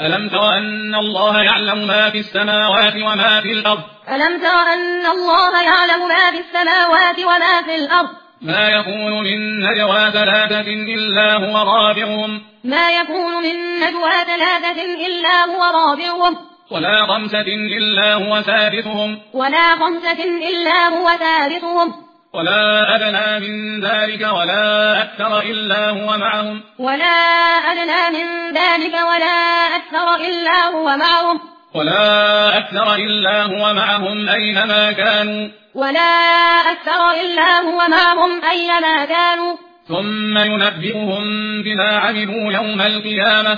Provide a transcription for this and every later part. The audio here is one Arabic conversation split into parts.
ألم تر أن الله يعلم ما في السماوات وما في الأرض ألم تر أن الله يعلم ما في السماوات وما في الأرض ما يكون من نجوى ثلاثة إلا هو رابعهم ما يكون من نجوى ثلاثة إلا هو رابعهم ولا خمسة إلا هو سادسهم ولا خمسة إلا هو سادسهم ولا أدنى من ذلك ولا أكثر إلا هو معهم ولا أدنى من ذلك ولا أكثر إلا هو معهم ولا أكثر إلا هو معهم أينما كانوا ولا أكثر إلا هو معهم أينما كانوا ثم ينبئهم بما عملوا يوم القيامة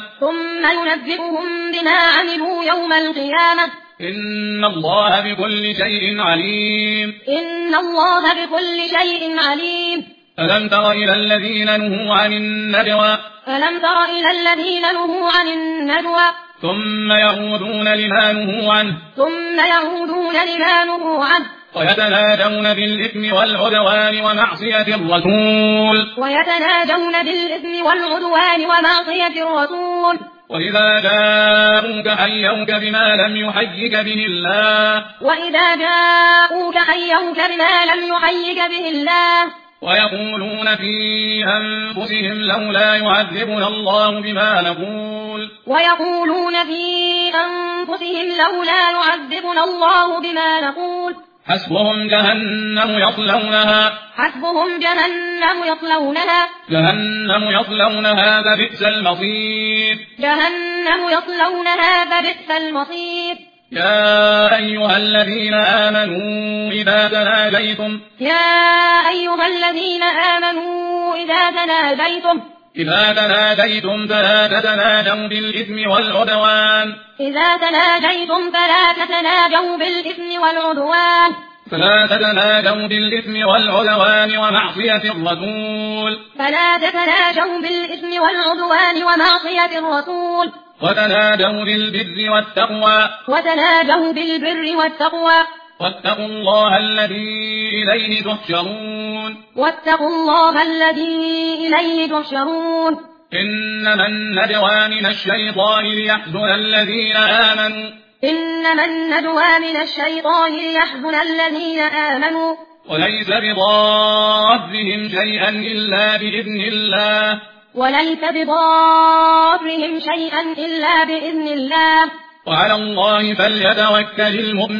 يوم القيامة إن الله بكل شيء عليم إن الله بكل شيء عليم ألم تر إلى الذين نهوا عن النجوى ثم يعودون لما نهوا عنه ويتناجون بالإثم والعدوان ومعصية الرسول وإذا جاءوك حيوك بما لم يحيك به الله ويقولون في أنفسهم لولا يعذبنا الله بما نقول حسبهم جهنم يصلونها فبئس المصير يا أيها الذين آمنوا إذا تناجيتم فلا تتناجوا بالإثم والعدوان ومعصية الرسول وتناجوا بالبر والتقوى واتقوا الله الذي إليه تحشرون إنما النجوى من الشيطان ليحزن الذين آمنوا وليس بضارهم شيئا إلا بإذن الله وعلى الله فليتوكل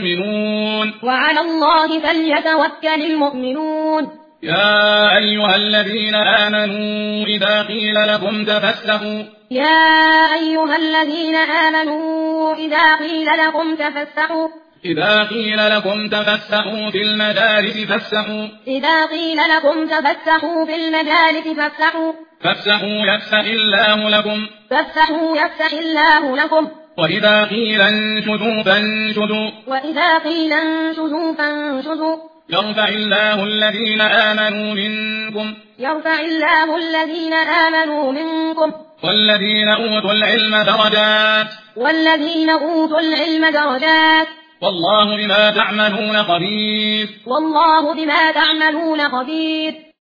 المؤمنون يا أيها الذين آمنوا إذا قيل لكم تفسحوا في المجالس فافسحوا يفسح الله لكم وإذا قيل انشزوا فانشزوا يرفع الله الذين آمنوا منكم والذين أوتوا العلم درجات والله بما تعملون خبير